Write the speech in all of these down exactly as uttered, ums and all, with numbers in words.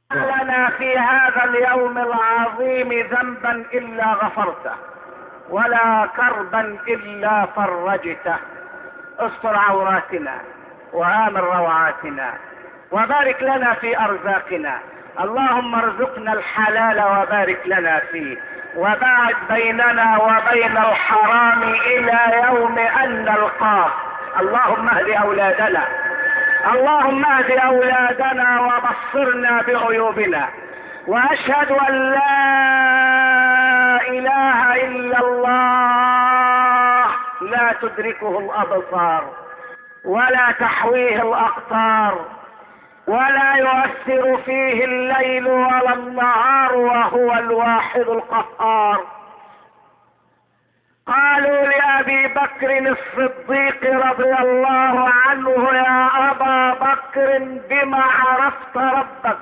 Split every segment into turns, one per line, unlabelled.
لنا في هذا اليوم العظيم ذنبا الا غفرته ولا كربا الا فرجته. استر عوراتنا وآمن روعاتنا وبارك لنا في ارزاقنا. اللهم ارزقنا الحلال وبارك لنا فيه وباعد بيننا وبين الحرام الى يوم ان نلقاك. اللهم اهد اولادنا اللهم اهد اولادنا وبصرنا بعيوبنا. واشهد ان لا اله الا الله لا تدركه الابصار ولا تحويه الاقطار ولا يؤثر فيه الليل ولا النهار وهو الواحد القهار. قالوا لأبي بكر الصديق رضي الله عنه: يا أبا بكر بما عرفت ربك؟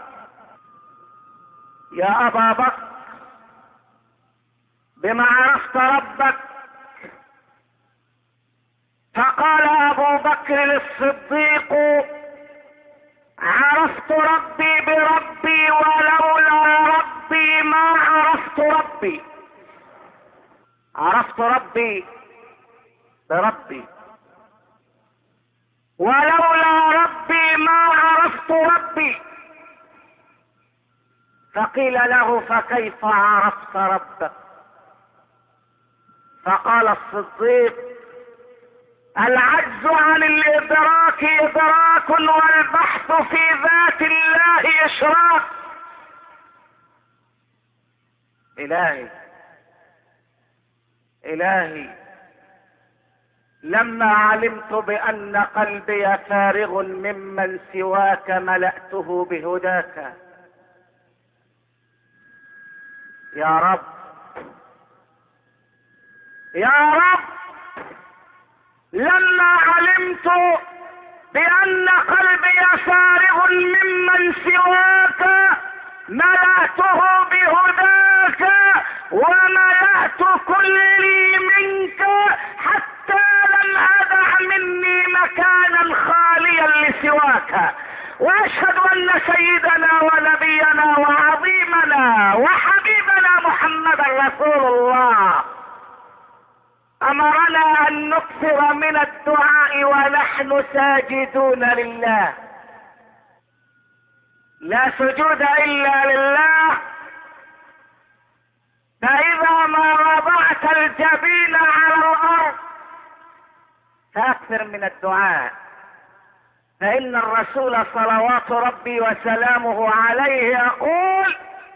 يا أبا بكر بما عرفت ربك؟ فقال أبو بكر الصديق: عرفت ربي بربي ولولا ربي ما عرفت ربي. عرفت ربي بربي ولولا ربي ما عرفت ربي. فقيل له: فكيف عرفت ربك؟ فقال الصديق: العجز عن الادراك ادراك والبحث في ذات الله اشراك. الهي الهي لما علمت بان قلبي فارغ ممن سواك ملأته بهداك. يا رب يا رب لما علمت بان قلبي فارغ ممن سواك ملأته بهداك وملأت كلي منك حتى لم أدع مني مكانا خاليا لسواك. واشهد ان سيدنا ونبينا وعظيمنا وحبيبنا محمدا رسول الله امرنا ان نكثر من الدعاء ونحن ساجدون لله. لا سجود الا لله. فاذا ما وضعت الجبين على الارض فاكثر من الدعاء، فان الرسول صلوات ربي وسلامه عليه يقول: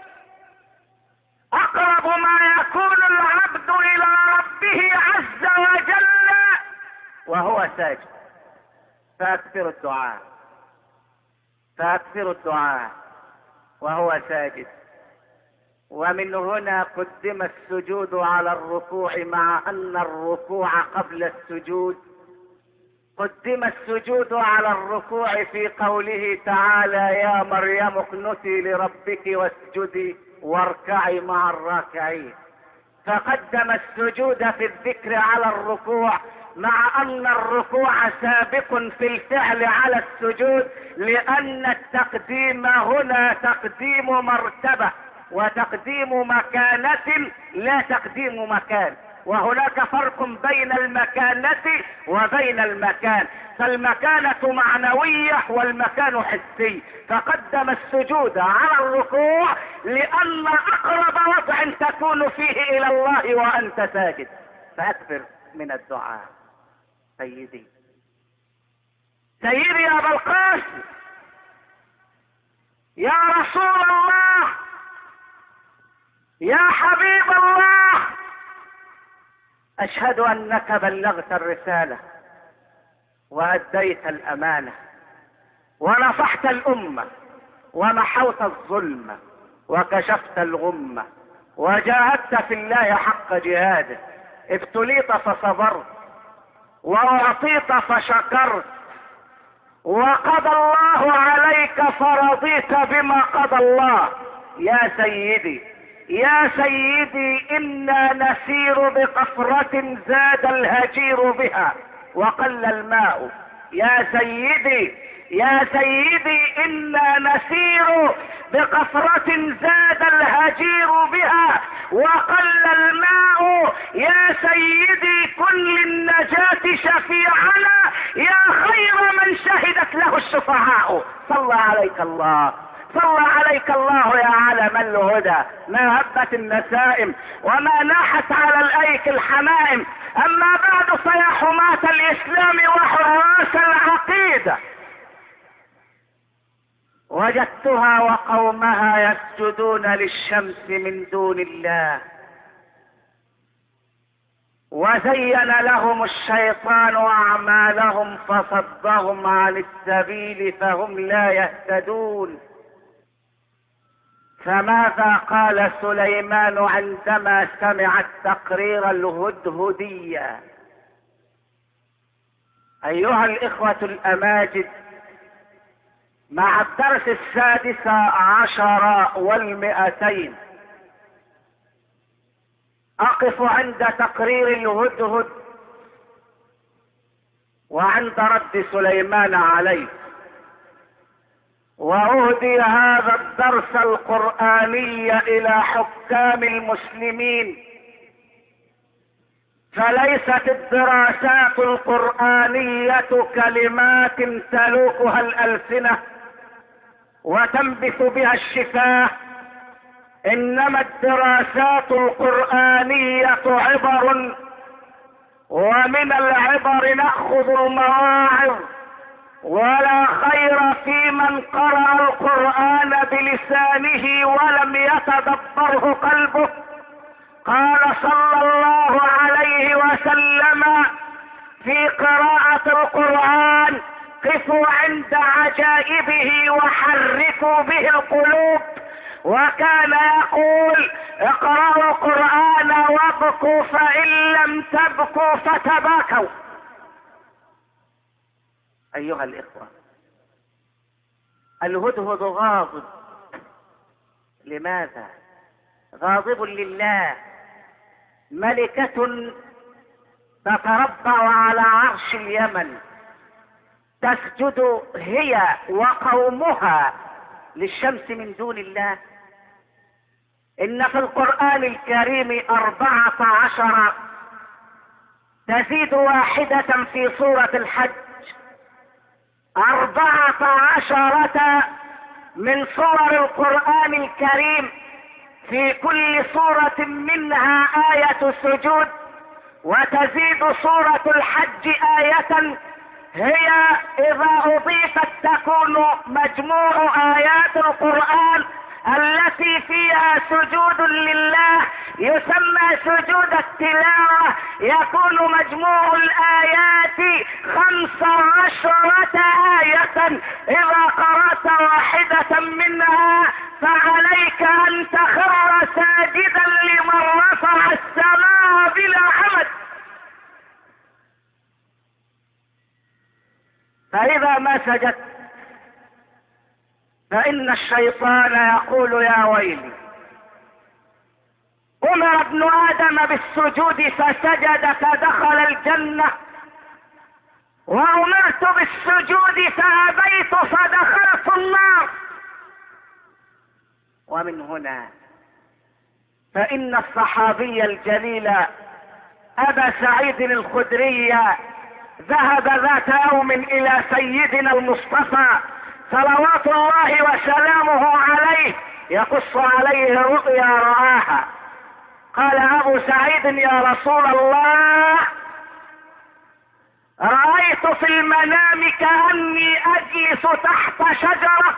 اقرب ما يكون العبد الى ربه عز وجل وهو ساجد. فاكثر الدعاء فاكثر الدعاء وهو ساجد. ومن هنا قدم السجود على الركوع، مع ان الركوع قبل السجود. قدم السجود على الركوع في قوله تعالى: يا مريم اقنتي لربك واسجدي واركعي مع الراكعين. فقدم السجود في الذكر على الركوع، مع ان الركوع سابق في الفعل على السجود، لان التقديم هنا تقديم مرتبة وتقديم مكانة لا تقديم مكان. وهناك فرق بين المكانة وبين المكان، فالمكانة معنوية والمكان حسي. فقدم السجود على الركوع لأن أقرب وضع تكون فيه إلى الله وأنت ساجد. فأكثر من الدعاء. سيدي سيدي يا أبا القاسم، يا رسول الله، يا حبيب الله، أشهد أنك بلغت الرسالة وأديت الأمانة ونصحت الأمة ومحوت الظلم وكشفت الغمة وجاهدت في الله حق جهاده. ابتليت فصبرت وأعطيت فشكرت وقضى الله عليك فرضيت بما قضى الله. يا سيدي يا سيدي إنا نسير بقفرة زاد الهجير بها وقل الماء. يا سيدي يا سيدي إنا نسير بقفرة زاد الهجير بها وقل الماء، يا سيدي كن للنجاة شفيعنا يا خير من شهدت له الشفعاء. صلى عليك الله، صلى عليك الله يا علم الهدى. ما هبت النسائم وما ناحت على الايك الحمائم. اما بعد فيا حماة الاسلام وحراس العقيدة، وجدتها وقومها يسجدون للشمس من دون الله، وزين لهم الشيطان اعمالهم فصدهم عن السبيل فهم لا يهتدون. فماذا قال سليمان عندما سمع التقرير الهدهدي؟ ايها الاخوة الاماجد، مع الدرس السادس عشر والمئتين اقف عند تقرير الهدهد وعند رد سليمان عليه، واهدي هذا الدرس القرآني الى حكام المسلمين، فليست الدراسات القرآنية كلمات تلوكها الألسنة وتنبث بها الشفاه، انما الدراسات القرآنية عبر، ومن العبر نأخذ المواعظ، ولا خير في من قرأ القرآن بلسانه ولم يتدبره قلبه. قال صلى الله عليه وسلم في قراءة القرآن: قفوا عند عجائبه وحركوا به القلوب. وكان يقول: اقرأوا القرآن وابكوا فإن لم تبكوا فتباكوا. ايها الاخوة، الهدهد غاضب. لماذا غاضب؟ لله. ملكة تتربع على عرش اليمن، تسجد هي وقومها للشمس من دون الله. ان في القرآن الكريم اربعة عشر، تزيد واحدة في سورة الحج. اربعة عشرة من صور القرآن الكريم، في كل سورة منها آية سجود، وتزيد سورة الحج آية هي اذا اضيفت تكون مجموع ايات القرآن التي فيها سجود لله يسمى سجود التلاوة. يكون مجموع الايات خمس عشرة آية. اذا قرأت واحدة منها فعليك ان تخر ساجدا لمن رفع السماء بلا عمد. فاذا ما سجدت فان الشيطان يقول: يا ويلي، امر ابن ادم بالسجود فسجد فدخل الجنة، وامرت بالسجود فابيت فدخلت النار. ومن هنا فان الصحابي الجليل ابا سعيد الخدري ذهب ذات يوم الى سيدنا المصطفى صلوات الله وسلامه عليه يقص عليه رؤيا رآها. قال ابو سعيد: يا رسول الله، رأيت في المنام كأني اجلس تحت شجرة،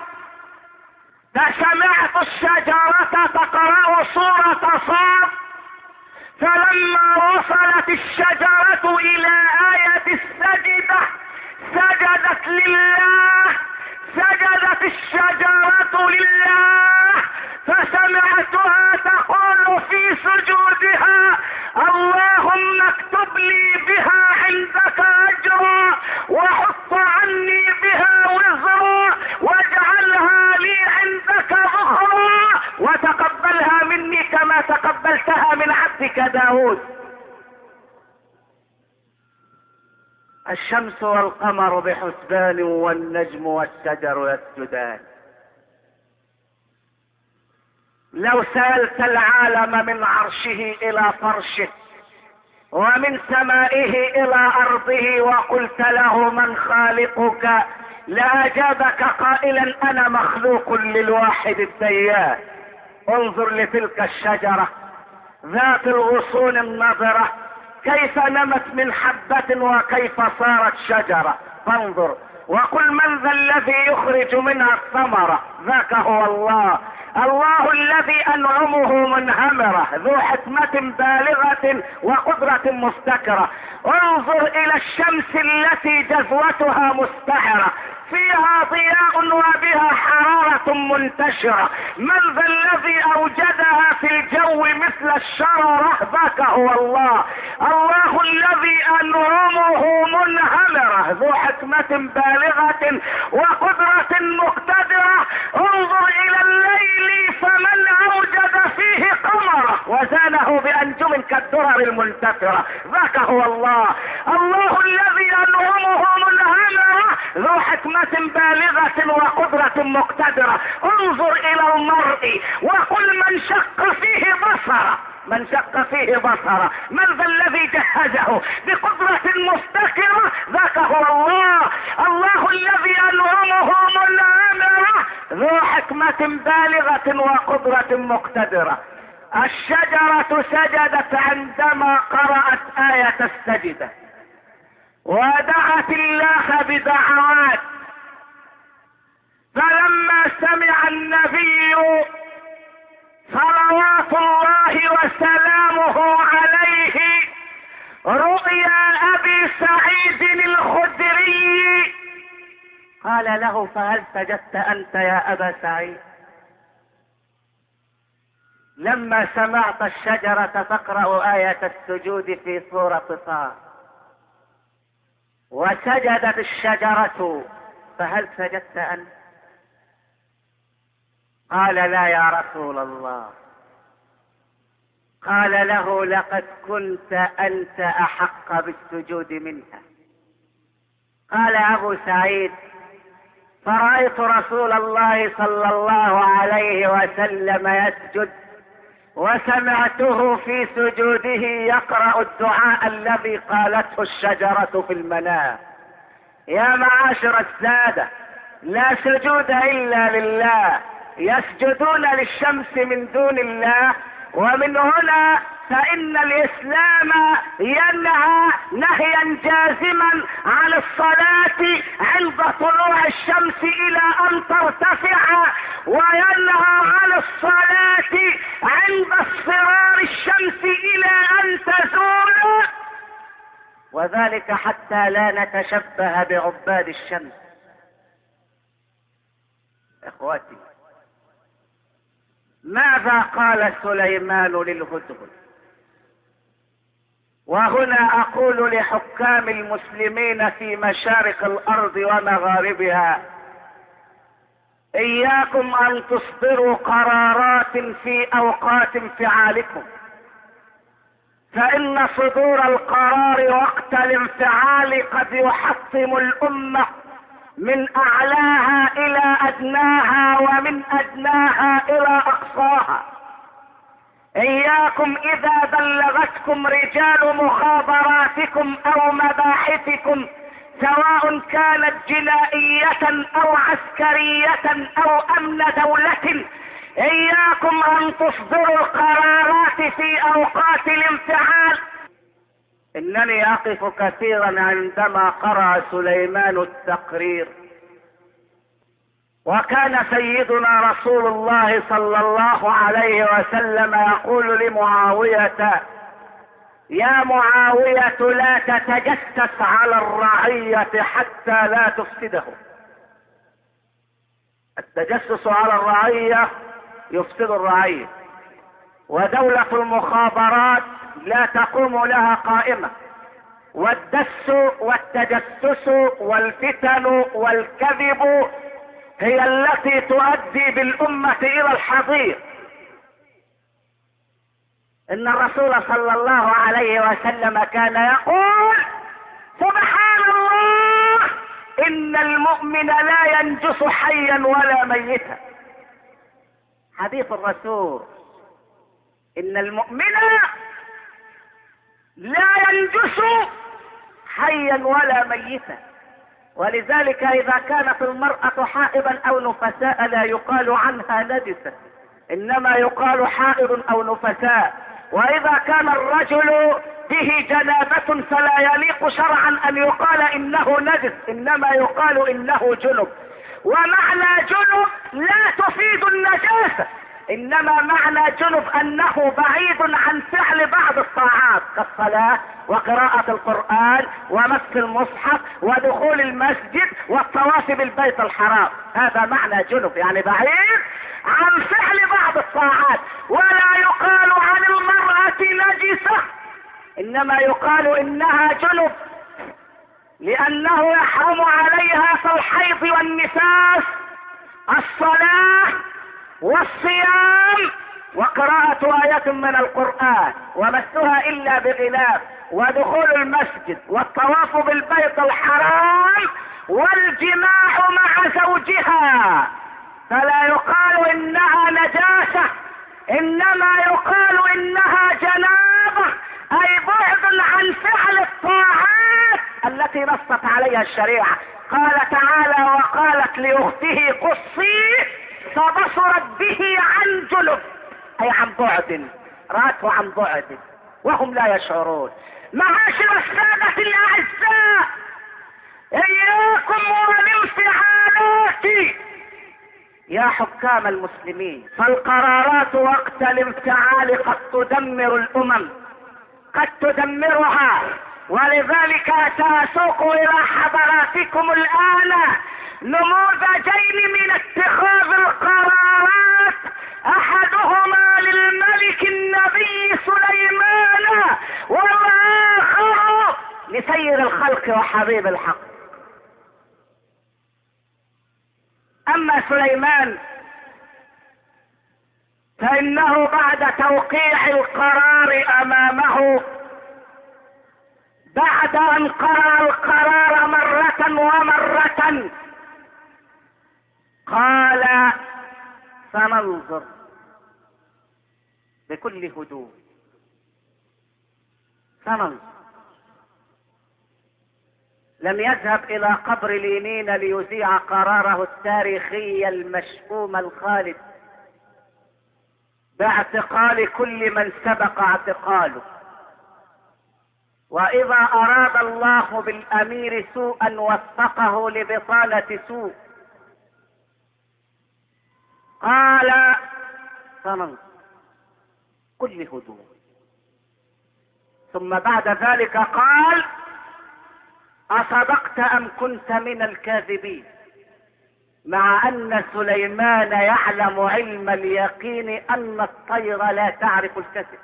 فسمعت الشجرة تقرأ سورة صاد، فلما وصلت الشجرة الى آية السجدة سجدت لله، سجدت الشجرة لله، فسمعتها تقول في سجودها: اللهم اكتب لي بها عندك اجرا، وحط عني بها وزرا، واجعلها لي عندك ذخرا، وتقبلها مني كما تقبلتها من عبدك داود. الشمس والقمر بحسبان والنجم والشجر يسجدان. لو سألت العالم من عرشه الى فرشه ومن سمائه الى ارضه وقلت له من خالقك لاجابك قائلا انا مخلوق للواحد الديان. انظر لتلك الشجرة ذات الغصون النضرة كيف نمت من حبة وكيف صارت شجرة. فانظر وقل من ذا الذي يخرج منها الثمرة؟ ذاك هو الله، الله الذي انعمه منهمرة ذو حكمة بالغة وقدرة مفتكرة. انظر الى الشمس التي جذوتها مستعرة فيها ضياء وبها حرارة منتشرة. من ذا الذي اوجدها في الجو مثل الشررة؟ ذاك هو الله، الله الذي انعمه منهمرة ذو حكمة بالغة وقدرة مقتدرة. انظر الى الليل فمن اوجد فيه قمرة وزانه بانجم كالدرر المنتثرة. ذاك هو الله، الله الذي انعمه منهمرة ذو حكمة بالغة وقدرة مقتدرة. انظر الى المرء وقل من شق فيه بصره، من شق فيه بصره من ذا الذي جهزه بقدرة مفتكرة؟ ذاك هو الله، الله الذي انعمه منهمرة ذو حكمة بالغة وقدرة مقتدرة. الشجرة سجدت عندما قرأت آية السجدة ودعت الله بدعوات، فلما سمع النبي صلوات الله وسلامه عليه رؤيا ابي سعيد الخدري قال له فهل سجدت انت يا ابا سعيد؟ لما سمعت الشجرة تقرأ آية السجود في سورة طه وسجدت الشجرة فهل سجدت انت؟ قال لا يا رسول الله. قال له لقد كنت انت احق بالسجود منها. قال ابو سعيد فرأيت رسول الله صلى الله عليه وسلم يسجد وسمعته في سجوده يقرأ الدعاء الذي قالته الشجرة في المنام. يا معاشر السادة، لا سجود الا لله، يسجدون للشمس من دون الله. ومن هنا فإن الإسلام ينهى نهيا جازما عن الصلاة عند طلوع الشمس إلى أن ترتفع، وينهى عن الصلاة عند اصفرار الشمس إلى أن تزول، وذلك حتى لا نتشبه بعباد الشمس. إخوتي، ماذا قال سليمان للهدهد؟ وهنا اقول لحكام المسلمين في مشارق الارض ومغاربها اياكم ان تصدروا قرارات في اوقات انفعالكم، فان صدور القرار وقت الانفعال قد يحطم الامة من اعلاها الى ادناها ومن ادناها الى اقصاها. اياكم اذا بلغتكم رجال مخابراتكم او مباحثكم سواء كانت جنائية او عسكرية او امن دولة، اياكم ان تصدروا القرارات في اوقات الانفعال. انني اقف كثيرا عندما قرأ سليمان التقرير، وكان سيدنا رسول الله صلى الله عليه وسلم يقول لمعاوية: يا معاوية لا تتجسس على الرعية حتى لا تفسده. التجسس على الرعية يفسد الرعية، ودولة المخابرات لا تقوم لها قائمة، والدس والتجسس والفتن والكذب هي التي تؤدي بالأمة إلى الحضيض. إن الرسول صلى الله عليه وسلم كان يقول: سبحان الله، إن المؤمن لا ينجس حيا ولا ميتا. حديث الرسول إن المؤمن لا ينجس حيا ولا ميتا، ولذلك إذا كانت المرأة حائضا أو نفساء لا يقال عنها نجسة، إنما يقال حائض أو نفساء. وإذا كان الرجل به جنابة فلا يليق شرعا أن يقال إنه نجس، إنما يقال إنه جنب. ومعنى جنب لا تفيد النجاسة، إنما معنى جنب أنه بعيد عن فعل بعض الطاعات كالصلاة وقراءة القرآن ومس المصحف ودخول المسجد والطواف بالبيت الحرام. هذا معنى جنب، يعني بعيد عن فعل بعض الطاعات. ولا يقال عن المرأة نجسة، إنما يقال إنها جنب، لأنه يحرم عليها في الحيض والنفاس الصلاة والصيام وقراءة آيات من القرآن ومسها إلا بغلاف ودخول المسجد والطواف بالبيت الحرام والجماع مع زوجها. فلا يقال إنها نجاسة، إنما يقال إنها جنابة، أي بعد عن فعل الطاعات التي نصت عليها الشريعة. قال تعالى وقالت لأخته قصي فبصرت به عن جنب، أي عن بعد، رأته عن بعد وهم لا يشعرون. معاشر السادة الأعزاء، إياكم والانفعالات يا حكام المسلمين، فالقرارات وقت الانفعال قد تدمر الأمم، قد تدمرها. ولذلك سأسوق إلى حضراتكم الآن نموذجين من اتخاذ القرارات، أحدهما للملك النبي سليمان والآخر لسير الخلق وحبيب الحق. أما سليمان فإنه بعد توقيع القرار أمامه، بعد أن قرأ القرار مرة ومرة، قال سننظر بكل هدوء، سننظر. لم يذهب إلى قبر لينين ليذيع قراره التاريخي المشؤوم الخالد باعتقال كل من سبق اعتقاله. وإذا أراد الله بالأمير سوءا وفقه لبطانة سوء. قال سننظر كل هدوء، ثم بعد ذلك قال أصدقت أم كنت من الكاذبين، مع أن سليمان يعلم علم اليقين أن الطير لا تعرف الكذب،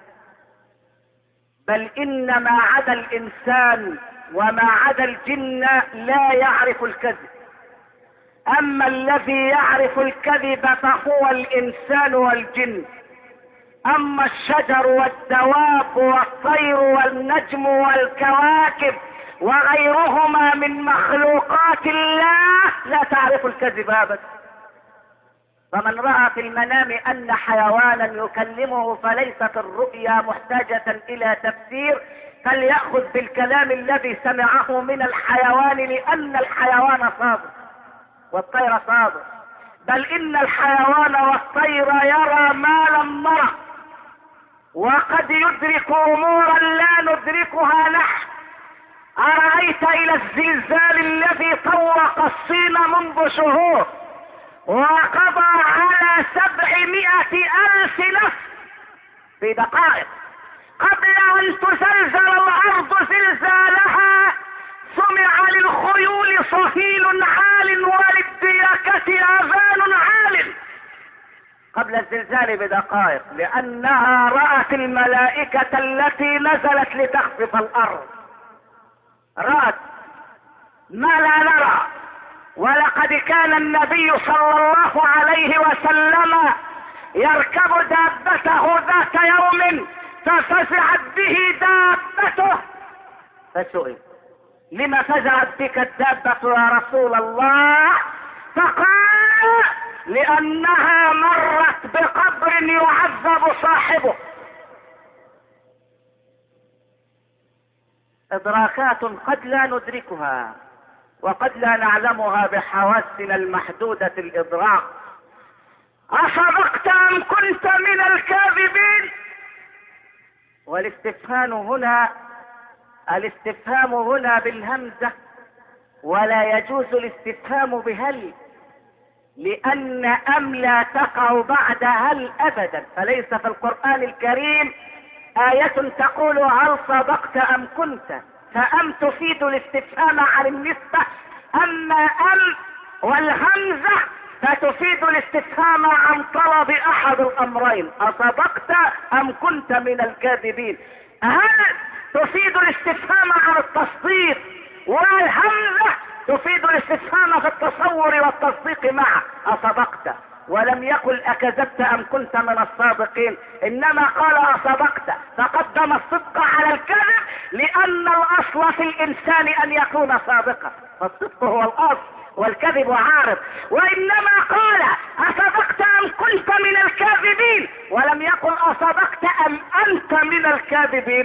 بل إن ما عدا الإنسان وما عدا الجن لا يعرف الكذب. أما الذي يعرف الكذب فهو الإنسان والجن. أما الشجر والدواب والطير والنجم والكواكب وغيرهما من مخلوقات الله لا تعرف الكذب أبدا. فمن رأى في المنام أن حيوانا يكلمه فليست الرؤيا محتاجة إلى تفسير، فليأخذ بالكلام الذي سمعه من الحيوان، لأن الحيوان صادق والطير صادق، بل إن الحيوان والطير يرى ما لم نرى، وقد يدرك أمورا لا ندركها نحن. أرأيت إلى الزلزال الذي طوق الصين منذ شهور وقضى على سبعمائة ألف نفس في دقائق، قبل أن تزلزل الأرض زلزالها سمع للخيول صهيل عال وللديكة آذان عال قبل الزلزال بدقائق، لأنها رأت الملائكة التي نزلت لتخفف الأرض، رأت ما لا نرى. ولقد كان النبي صلى الله عليه وسلم يركب دابته ذات يوم ففزعت به دابته، فسئل لما فزعت بك الدابة يا رسول الله؟ فقال لأنها مرت بقبر يغضب صاحبه. إدراكات قد لا ندركها وقد لا نعلمها بحواسنا المحدودة الإدراك. أصدقت أم كنت من الكاذبين؟ والاستفهام هنا الاستفهام هنا بالهمزة، ولا يجوز الاستفهام بهل، لأن أم لا تقع بعد هل أبدا. فليس في القرآن الكريم آية تقول هل صدقت أم كنت، فأم تفيد الاستفهام عن النسبة، أما أم والهمزة فتفيد الاستفهام عن طلب أحد الأمرين، أصدقت أم كنت من الكاذبين. هل تفيد الاستفهام عن التصديق، والهمزة تفيد الاستفهام في التصور والتصديق معه، أصدقت. ولم يقل أكذبت أم كنت من الصادقين، إنما قال أصدقت، فقدم الصدق على الكذب، لأن الأصل في الإنسان أن يكون صادقا، فالصدق هو الأصل والكذب عارض. وإنما قال أصدقت أم كنت من الكاذبين، ولم يقل أصدقت أم أنت من الكاذبين،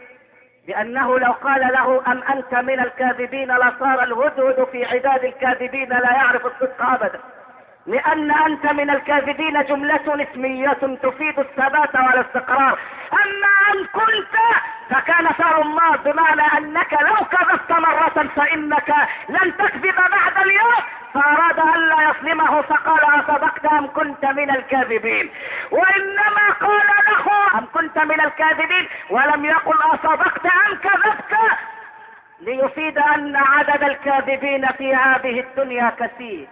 لأنه لو قال له أم أنت من الكاذبين لصار الهدهد في عداد الكاذبين لا يعرف الصدق أبدا، لأن أنت من الكاذبين جملة اسمية تفيد الثبات والاستقرار. أما أن كنت فكان فعل الله، بمعنى أنك لو كذبت مرة فإنك لن تكذب بعد اليوم، فأراد أن لا يظلمه فقال أصدقت أم كنت من الكاذبين. وإنما قال له أم كنت من الكاذبين ولم يقل أصدقت أم كذبت، ليفيد أن عدد الكاذبين في هذه الدنيا كثير،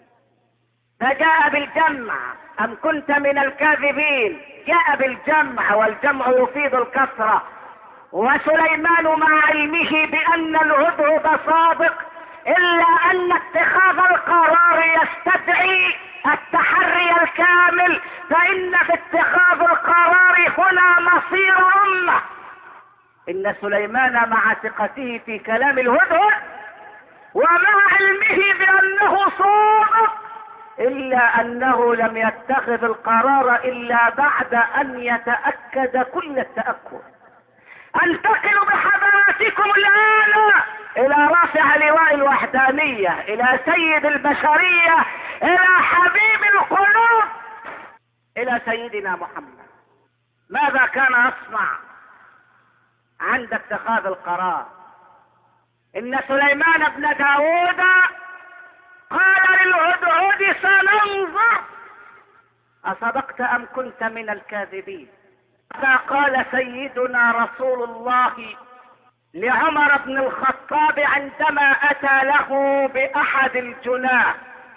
فجاء بالجمع أم كنت من الكاذبين، جاء بالجمع، والجمع يفيد الكثرة. وسليمان مع علمه بأن الهدهد صادق، إلا أن اتخاذ القرار يستدعي التحري الكامل، فإن في اتخاذ القرار هنا مصير أمة. إن سليمان مع ثقته في كلام الهدهد ومع علمه بأنه صادق، إلا أنه لم يتخذ القرار إلا بعد أن يتأكد كل التأكد. انتقل بحضراتكم الآن إلى رافع لواء الوحدانية، إلى سيد البشرية، إلى حبيب القلوب، إلى سيدنا محمد. ماذا كان يصنع عند اتخاذ القرار؟ إن سليمان بن داود قال للهدهد سننظر أصدقت أم كنت من الكاذبين. قال سيدنا رسول الله لعمر بن الخطاب عندما أتى له بأحد الجناه: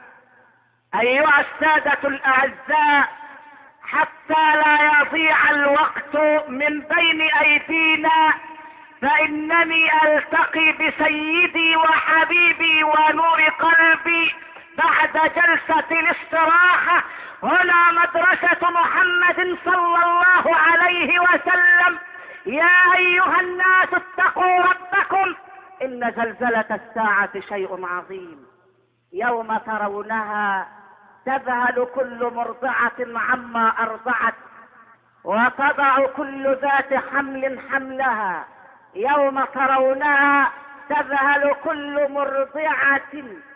أيها السادة الأعزاء، حتى لا يضيع الوقت من بين أيدينا، فإنني ألتقي بسيدي وحبيبي ونور قلبي بعد جلسة الاستراحة هنا مدرسة محمد صلى الله عليه وسلم. يا أيها الناس اتقوا ربكم، إن زلزلة الساعة شيء عظيم، يوم ترونها تذهل كل مرضعة عما أرضعت وتضع كل ذات حمل حملها، يوم ترونها تذهل كل مرضعة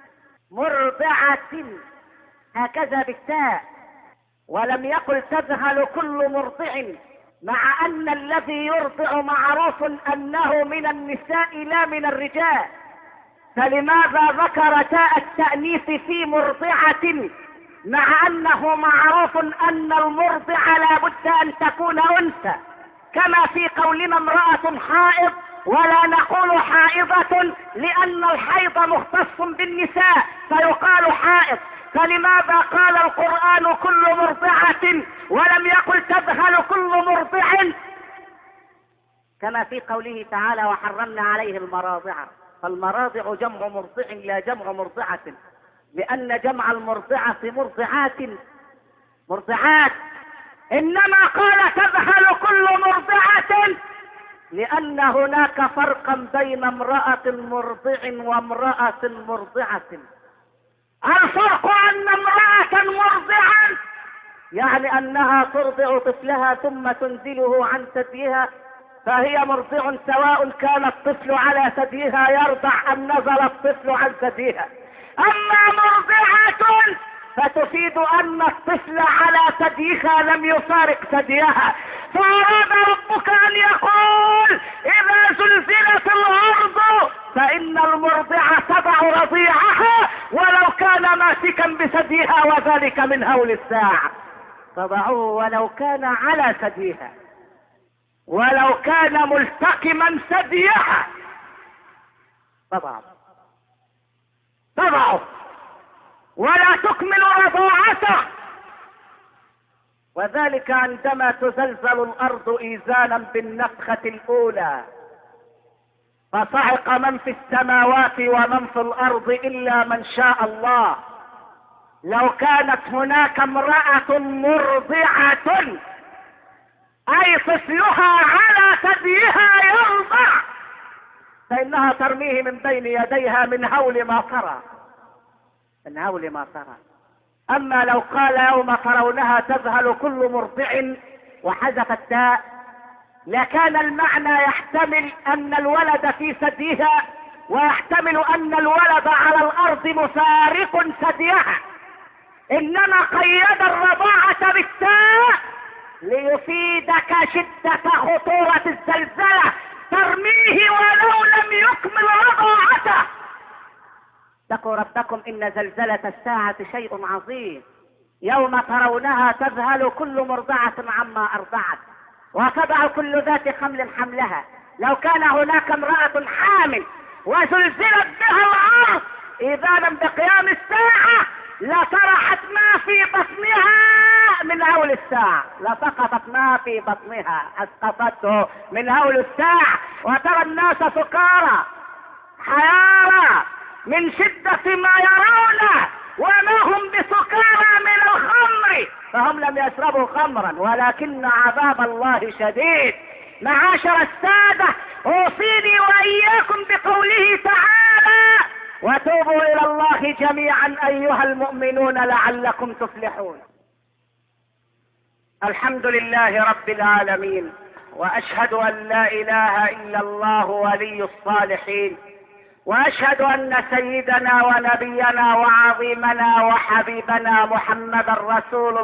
مرضعة هكذا بالتاء، ولم يقل تذهل كل مرضع، مع أن الذي يرضع معروف أنه من النساء لا من الرجال، فلماذا ذكر تاء التأنيث في مرضعة مع أنه معروف أن المرضع لا بد أن تكون أنثى، كما في قولنا امرأة حائض ولا نقول حائضة لأن الحيض مختص بالنساء فيقال حائض. فلماذا قال القرآن كل مرضعة ولم يقل تذهل كل مرضع، كما في قوله تعالى وحرمنا عليه المراضع؟ فالمراضع جمع مرضع لا جمع مرضعة، لأن جمع المرضعة مرضعات مرضعات، إنما قال تذهل كل مرضعة لأن هناك فرقا بين امرأة مرضع وامرأة مرضعة. الفرق أن امرأة مرضعة
يعني أنها ترضع طفلها ثم تنزله عن ثديها، فهي مرضع سواء كان الطفل على ثديها يرضع أم نزل الطفل عن ثديها. أما مرضعة فتفيد أن الطفل على ثديها لم يفارق ثديها. فأراد ربك أن يقول إذا زلزلت الأرض فإن المرضعة تضع رضيعها ولو كان ماسكا بثديها، وذلك من هول الساعة. تضعه ولو كان على ثديها، ولو كان ملتقما ثديها تضعه تضعه ولا تكمل رضاعته. وذلك عندما تزلزل الأرض إيذانا بالنفخة الأولى، فصعق من في السماوات ومن في الأرض إلا من شاء الله. لو كانت هناك امرأة مرضعة أي طفلها على ثديها يرضع، فإنها ترميه من بين يديها من هول ما ترى، من هول ما ترى. أما لو قال يوم ترونها تذهل كل مرضع وحذف التاء، لكان المعنى يحتمل أن الولد في ثديها، ويحتمل أن الولد على الأرض مفارق ثديها. إنما قيد الرضاعة بالتاء ليفيدك شدة خطورة الزلزلة، ترميه ولو لم يكمل رضاعته. اتقوا ربكم إن زلزلة الساعة شيء عظيم، يوم ترونها تذهل كل مرضعة عما أرضعت وتضع كل ذات حمل حملها. لو كان هناك امرأة حامل وزلزلت بها الأرض إذانا بقيام الساعة لطرحت ما في بطنها من هول الساعة، لسقطت ما في بطنها اسقطته من هول الساعة. وترى الناس سكارى حيارى من شدة ما يرون وما هم بسكارى من الخمر، فهم لم يشربوا خمرا ولكن عذاب الله شديد. معاشر السادة، أوصيني وإياكم بقوله تعالى: وتوبوا إلى الله جميعا أيها المؤمنون لعلكم تفلحون. الحمد لله رب العالمين، وأشهد أن لا إله إلا الله ولي الصالحين، وأشهد أن سيدنا ونبينا وعظيمنا وحبيبنا محمد رسول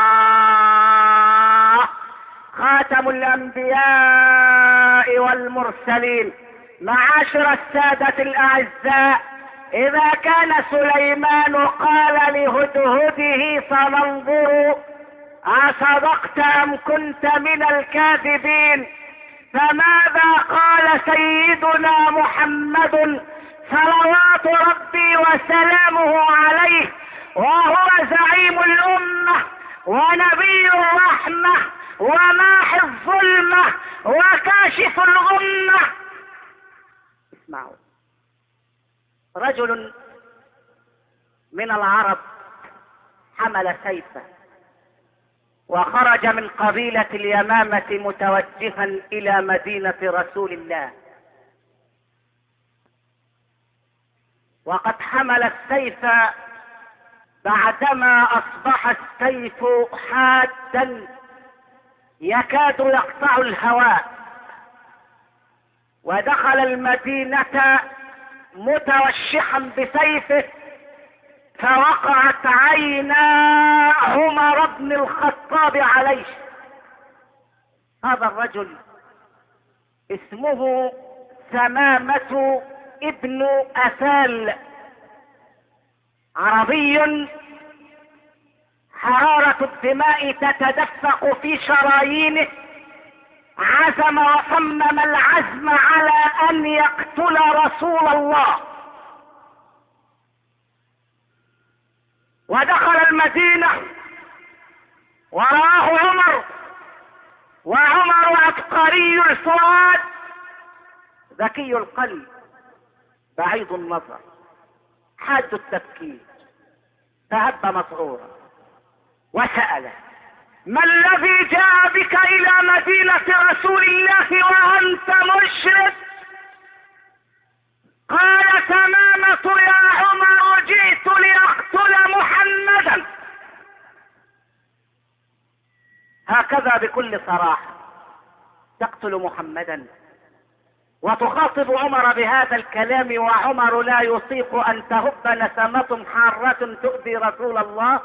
الله خاتم الأنبياء والمرسلين. معاشر السادة الأعزاء، إذا كان سليمان قال لهدهده سننظر أصدقت أم كنت من الكاذبين، فماذا قال سيدنا محمد صلوات ربي وسلامه عليه وهو زعيم الأمة ونبي الرحمة وماحي الظلمة وكاشف الغمة؟ اسمعوا. رجل من العرب حمل سيفه وخرج من قبيلة اليمامة متوجها إلى مدينة رسول الله، وقد حمل السيف بعدما أصبح السيف حادا يكاد يقطع الهواء، ودخل المدينة متوشحا بسيفه، فوقعت عينا عمر بن الخطاب عليه. هذا الرجل اسمه ثمامة ابن أثال، عربي حرارة الدماء تتدفق في شرايينه، عزم وصمم العزم على أن يقتل رسول الله، ودخل المدينة وراه عمر، وعمر عبقري الفؤاد ذكي القلب بعيد النظر حاد التفكير، فهب مسعورا وسأله: ما الذي جاء بك إلى مدينة رسول الله وأنت مشرك؟ قال ثمامة: يا عمر، جئت لأقتل محمدا. هكذا بكل صراحة تقتل محمدا وتخاطب عمر بهذا الكلام، وعمر لا يطيق ان تهب نسمة حارة تؤذي رسول الله.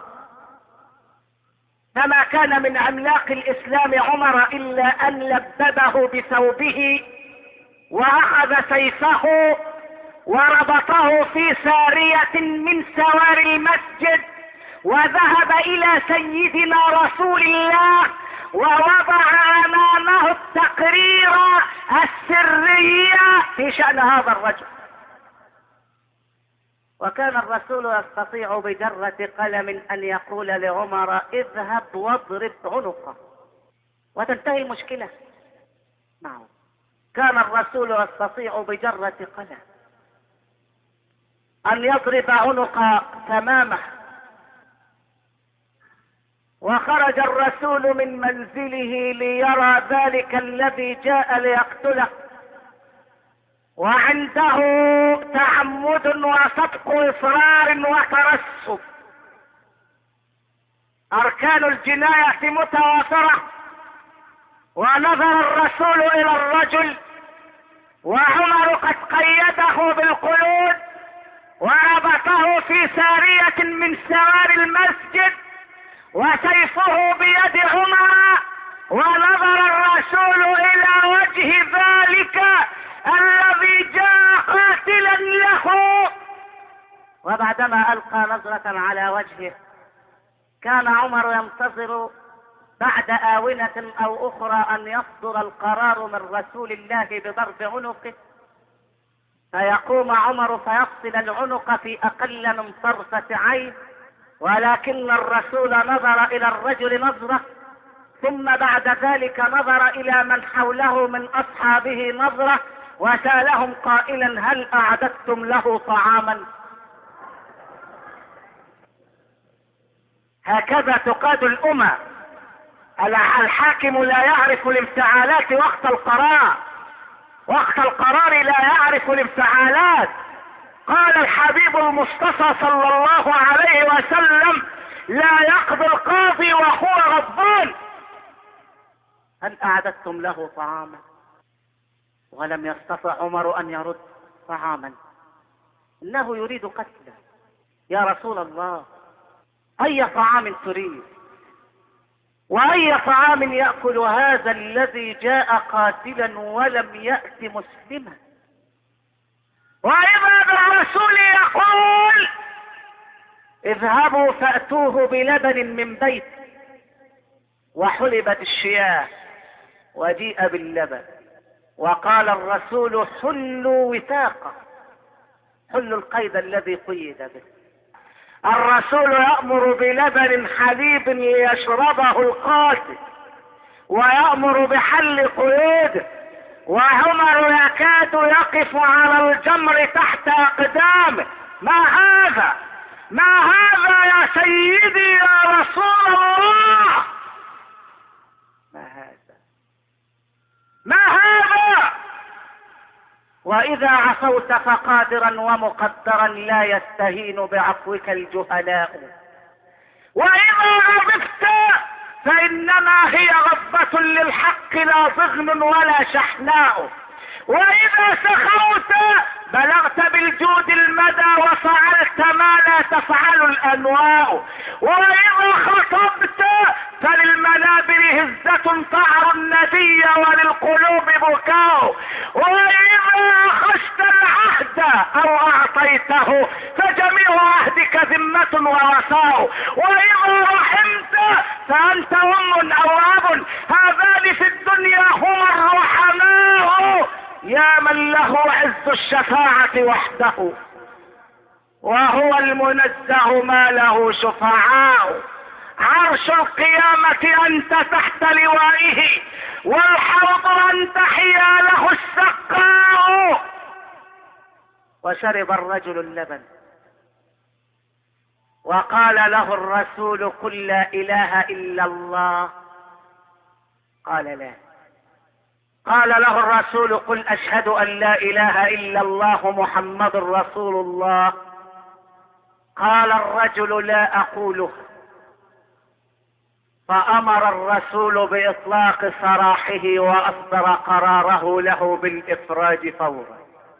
فما كان من عملاق الاسلام عمر الا ان لببه بثوبه واخذ سيفه وربطه في سارية من سوار المسجد، وذهب الى سيدنا رسول الله ووضع امامه التقرير السري في شأن هذا الرجل. وكان الرسول يستطيع بجرة قلم ان يقول لعمر اذهب واضرب عنقه وتنتهي المشكلة معه. كان الرسول يستطيع بجرة قلم ان يضرب عنق تمامه. وخرج الرسول من منزله ليرى ذلك الذي جاء ليقتله، وعنده تعمد وصدق اصرار وترسب. اركان الجناية متوافرة. ونظر الرسول الى الرجل وعمر قد قيده بالقيود وربطه في سارية من سوار المسجد وسيفه بيد عمر، ونظر الرسول الى وجه ذلك الذي جاء قاتلا له، وبعدما القى نظرة على وجهه كان عمر ينتظر بعد آونة او اخرى ان يصدر القرار من رسول الله بضرب عنقه، فيقوم عمر فيفصل العنق في اقل من طرفة عين. ولكن الرسول نظر الى الرجل نظرة، ثم بعد ذلك نظر الى من حوله من اصحابه نظرة، وسألهم قائلا هل اعددتم له طعاما؟ هكذا تقاد الامم. الحاكم لا يعرف الانفعالات وقت القرار، وقت القرار لا يعرف الانفعالات. قال الحبيب المصطفى صلى الله عليه وسلم لا يقضي القاضي وهو غضبان. هل اعددتم له طعاما؟ ولم يستطع عمر ان يرد طعاما، انه يريد قتله. يا رسول الله اي طعام تريد؟ واي طعام يأكل هذا الذي جاء قاتلا ولم يأت مسلما؟ وإذا بالرسول يقول اذهبوا فأتوه بلبن من بيت، وحلبت الشياه وجيء باللبن، وقال الرسول حلوا وثاقه، حلوا القيد الذي قيد به. الرسول يأمر بلبن حليب ليشربه القاتل، ويأمر بحل قيوده، وعمر يكاد يقف على الجمر تحت اقدامه. ما هذا؟ ما هذا يا سيدي يا رسول الله؟ ما هذا؟ ما هذا؟ واذا عفوت فقادرا ومقدرا لا يستهين بعفوك الجهلاء، واذا غضبت فانما هي غضبة للحق لا ضغن ولا شحناء، واذا سخوت بلغت بالجود المدى وفعلت ما لا تفعل الانواء، واذا خطبت فللمنابر هزة طعر الندي وللقلوب بكاء، واذا اخذت العهد او اعطيته فجميع عهدك ذمة ووفاء، واذا رحمت فانت ام او اب، هذان في الدنيا هما الرحماء، يا من له عز الشفاعة وحده، وهو المنزه ما له شفعاء. عرش القيامة انت تحت لوائه، والحوض انت حياله السقاء. وشرب الرجل اللبن، وقال له الرسول قل لا اله الا الله. قال لا. قال له الرسول قل اشهد ان لا اله الا الله محمد رسول الله. قال الرجل لا اقوله. فأمر الرسول بإطلاق سراحه وأصدر قراره له بالإفراج فورا.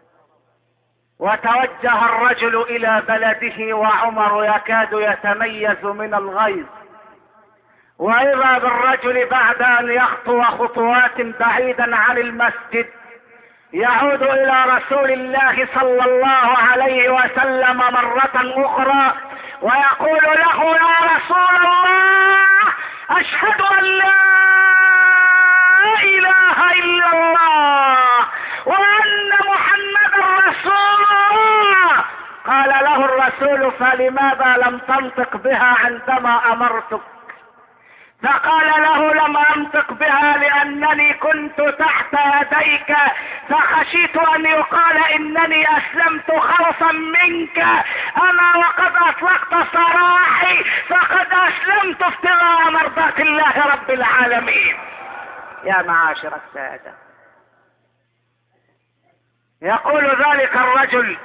وتوجه الرجل إلى بلده وعمر يكاد يتميز من الغيظ، وإذا بالرجل بعد أن يخطو خطوات بعيدا عن المسجد يعود إلى رسول الله صلى الله عليه وسلم مرة أخرى ويقول له: يا رسول الله، أشهد أن لا إله إلا الله وأن محمدا رسول الله. قال له الرسول: فلماذا لم تنطق بها عندما أمرتك؟ فقال له: لم أنطق بها لأنني كنت تحت يديك فخشيت أن يقال إنني أسلمت خوفا منك، أما وقد أطلقت سراحي فقد أسلمت ابتغاء مرضات الله رب العالمين. يا معاشر السادة، يقول ذلك الرجل: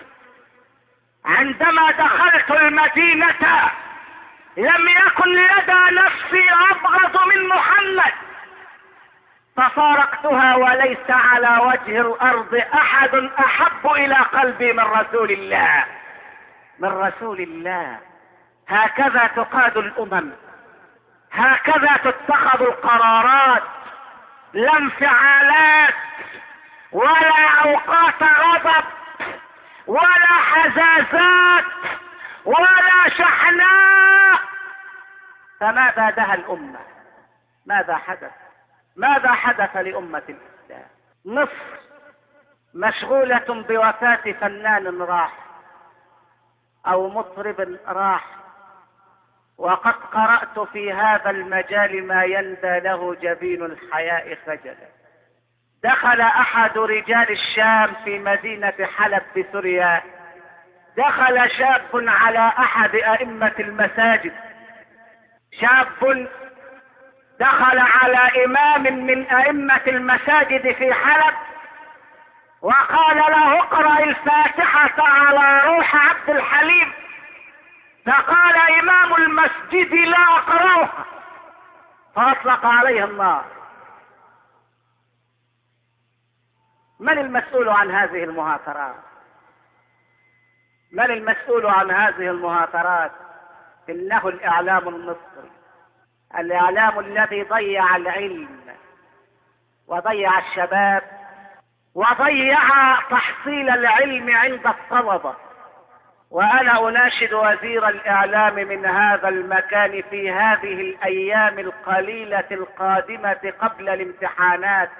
عندما دخلت المدينة لم يكن لدى نفسي أبغض من محمد، ففارقتها وليس على وجه الأرض أحد أحب إلى قلبي من رسول الله. من رسول الله. هكذا تقاد الأمم، هكذا تتخذ القرارات، لا انفعالات ولا أوقات غضب ولا حزازات ولا شحناء. فماذا دها الأمة؟ ماذا حدث؟ ماذا حدث لأمة الإسلام؟ مصر مشغولة بوفاة فنان راح أو مطرب راح، وقد قرأت في هذا المجال ما يندى له جبين الحياء خجلا. دخل أحد رجال الشام في مدينة حلب بسوريا، دخل شاب على أحد أئمة المساجد، شاب دخل على إمام من أئمة المساجد في حلب وقال له: اقرأ الفاتحة على روح عبد الحليم. فقال إمام المسجد: لا أقرأها، فأطلق عليه النار. من المسؤول عن هذه المهاترات؟ من المسؤول عن هذه المهاترات؟ إنه الإعلام المصري، الإعلام الذي ضيع العلم وضيع الشباب وضيع تحصيل العلم عند الطلبة. وأنا أناشد وزير الإعلام من هذا المكان في هذه الأيام القليلة القادمة قبل الامتحانات،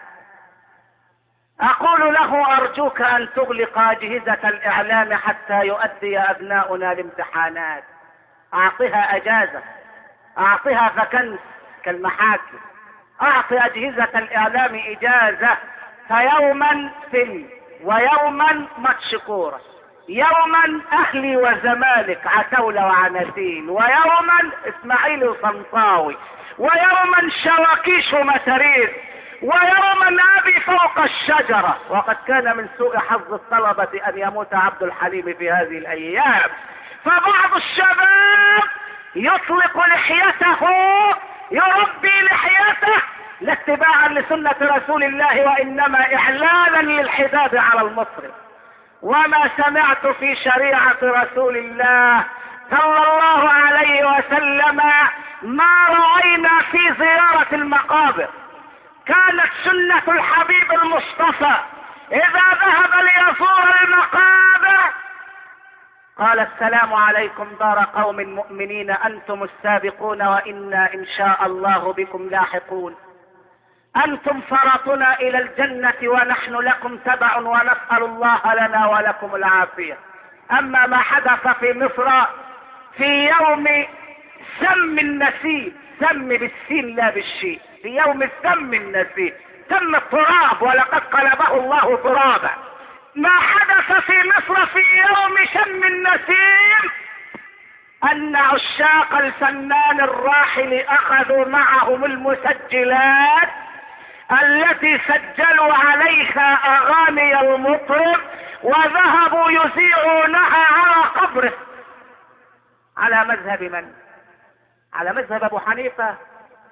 أقول له: أرجوك أن تغلق أجهزة الإعلام حتى يؤدي أبناؤنا الامتحانات. أعطها أجازة، أعطها فكنس كالمحاكم، أعطي أجهزة الإعلام إجازة، فيوما فيلم ويوما ماتش كورة، يوما أهلي وزمالك عتاولة وعنتين، ويوما إسماعيل وصنطاوي، ويوما شواكيش ومتاريس، ويوما أبي فوق الشجرة. وقد كان من سوء حظ الطلبة أن يموت عبد الحليم في هذه الأيام. فبعض الشباب يطلق لحيته، يربي لحيته لا اتباعا لسنة رسول الله وإنما إعلانا للحداد على المصرف. وما سمعت في شريعة رسول الله صلى الله عليه وسلم ما رأينا في زيارة المقابر. كانت سنة الحبيب المصطفى إذا ذهب ليزور المقابر قال: السلام عليكم دار قوم مؤمنين، أنتم السابقون وإنا إن شاء الله بكم لاحقون، أنتم فرطنا إلى الجنة ونحن لكم تبع، ونسأل الله لنا ولكم العافية. أما ما حدث في مصر في يوم سم النسيم، سم بالسين لا بالشين، في يوم السم النسيم، سم التراب ولقد قلبه الله ترابا. ما حدث في مصر في يوم شم النسيم أن عشاق الفنان الراحل أخذوا معهم المسجلات التي سجلوا عليها أغاني المطرب وذهبوا يذيعونها على قبره. على مذهب من؟ على مذهب أبو حنيفة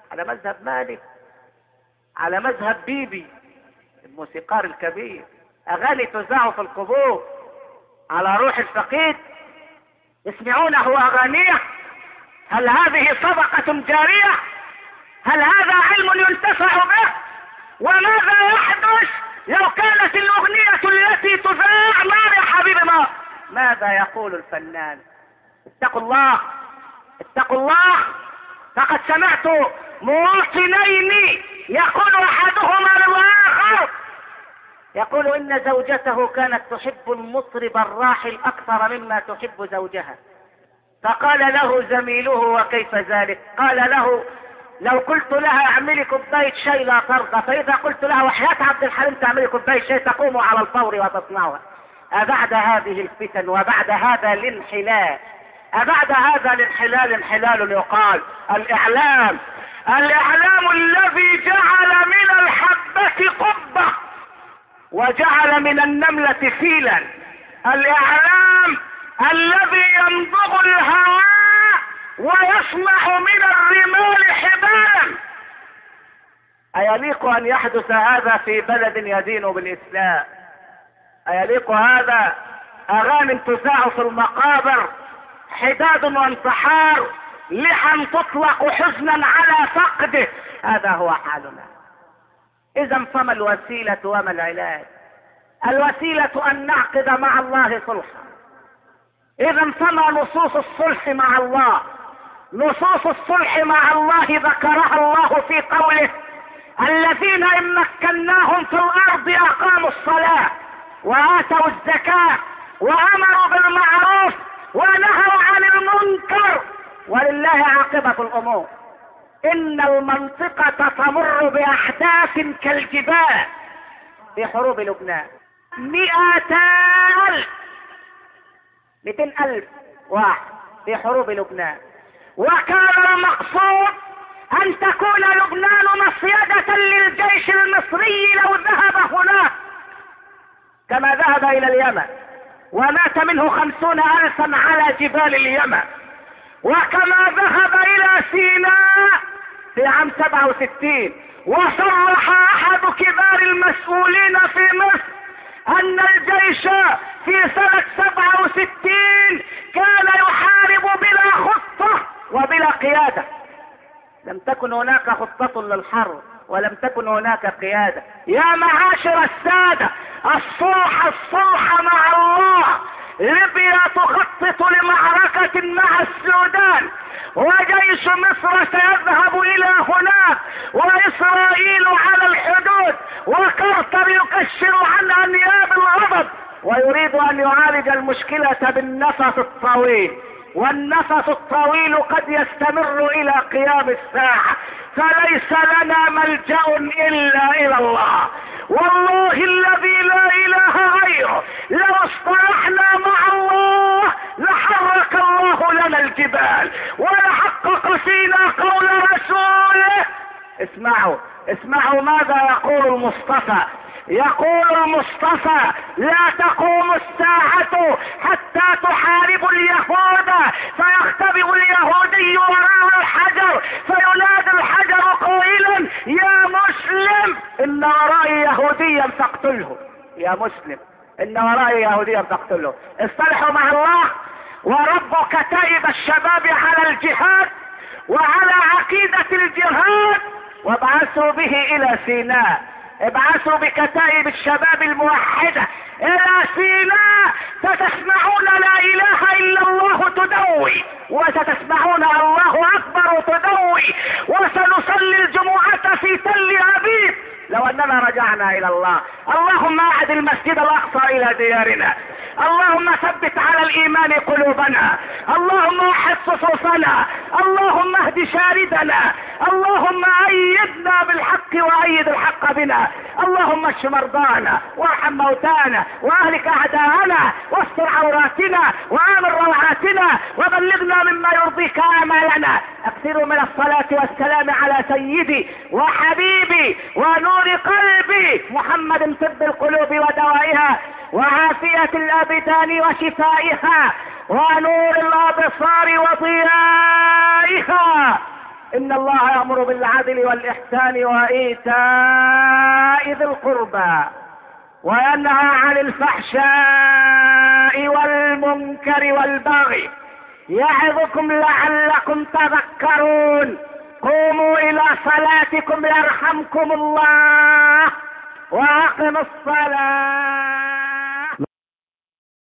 على مذهب مالك، على مذهب بيبي الموسيقار الكبير، اغاني تذاع في القبور على روح الفقيد يسمعونه اغانيه. هل هذه صدقة جارية؟ هل هذا علم ينتفع به؟ وماذا يحدث لو كانت الاغنية التي تذاع نار يا حبيبي نار؟ ماذا يقول الفنان؟ اتقوا الله، اتقوا الله. فقد سمعت مواطنين يقول احدهما للاخر، يقول ان زوجته كانت تحب المطرب الراحل اكثر مما تحب زوجها. فقال له زميله وكيف ذلك؟ قال له لو قلت لها اعملي كوبايه شاي لا ترضى، فاذا قلت لها وحياة عبد الحليم تعملي كوبايه شاي تقوم على الفور وتصنعها. أبعد هذه الفتن وبعد هذا الانحلال، أبعد هذا الانحلال انحلال يقال الإعلام، الإعلام الذي جعل من الحبة قبة وجعل من النملة فيلا، الإعلام الذي يمضغ الهواء ويصنع من الرمال حبالا. أيليق أن يحدث هذا في بلد يدين بالإسلام؟ أيليق هذا؟ أغاني تذاع في المقابر، حداد وانتحار، لحن تطلق حزنا على فقده. هذا هو حالنا. إذا فما الوسيلة وما العلاج؟ الوسيلة أن نعقد مع الله صلحا. إذا فما نصوص الصلح مع الله؟ نصوص الصلح مع الله ذكرها الله في قوله الذين إن مكناهم في الأرض أقاموا الصلاة وآتوا الزكاة وأمروا بالمعروف ونهوا عن المنكر ولله عاقبة الأمور. إن المنطقة تمر بأحداث كالجبال في حروب لبنان، مئتا ألف مئتين ألف واحد في حروب لبنان، وكان المقصود أن تكون لبنان مصيدة للجيش المصري لو ذهب هناك كما ذهب إلى اليمن ومات منه خمسون ألفا على جبال اليمن، وكما ذهب إلى سيناء في عام سبعة وستين. وصرح أحد كبار المسؤولين في مصر أن الجيش في سنة سبعة وستين كان يحارب بلا خطة وبلا قيادة. لم تكن هناك خطة للحرب ولم تكن هناك قيادة. يا معاشر السادة، الصلح الصلح مع الله. ليبيا تخطط لمعركة مع السودان وجيش مصر سيذهب الى هناك واسرائيل على الحدود وكارتر يكشر عن انياب الغضب ويريد ان يعالج المشكلة بالنفس الطويل، والنفس الطويل قد يستمر الى قيام الساعة. فليس لنا ملجأ الا الى الله، والله الذي لا اله غيره لو اصطلحنا مع الله لحرك الله لنا الجبال ولحقق فينا قول رسوله. اسمعوا اسمعوا ماذا يقول المصطفى. يقول المصطفى لا تقوم الساعة حتى تحارب اليهود فيختبئ اليهودي وراء الحجر فينادي الحجر قائلا يا مسلم ان ورائي يهوديا فاقتله. يا مسلم ان ورائي يهوديا فاقتله. اصطلحوا مع الله وربوا كتائب الشباب على الجهاد وعلى عقيدة الجهاد وابعثوا به الى سيناء. ابعثوا بكتائب الشباب الموحدة الى سيناء ستسمعون لا اله الا الله تدوي وستسمعون الله اكبر تدوي وسنصلي الجمعة في تل ابيب لو اننا رجعنا الى الله. اللهم اعد المسجد الاقصى الى ديارنا، اللهم ثبت على الايمان قلوبنا، اللهم احد صفوفنا، اللهم اهد شاردنا، اللهم ايدنا بالحق وايد الحق بنا، اللهم اشف مرضانا وارحم موتانا واهلك اعداءنا واستر عوراتنا وامن روعاتنا وبلغنا مما يرضيك امالنا. اكثروا من الصلاة والسلام على سيدي وحبيبي ونور قلبي محمد طب القلوب ودوائها وعافية الابدان وشفائها ونور الابصار وضيائها إن الله يأمر بالعدل والإحسان وإيتاء ذي القربى وينهى عن الفحشاء والمنكر والبغي يعظكم لعلكم تذكرون. قوموا إلى صلاتكم يرحمكم الله وأقم الصلاة.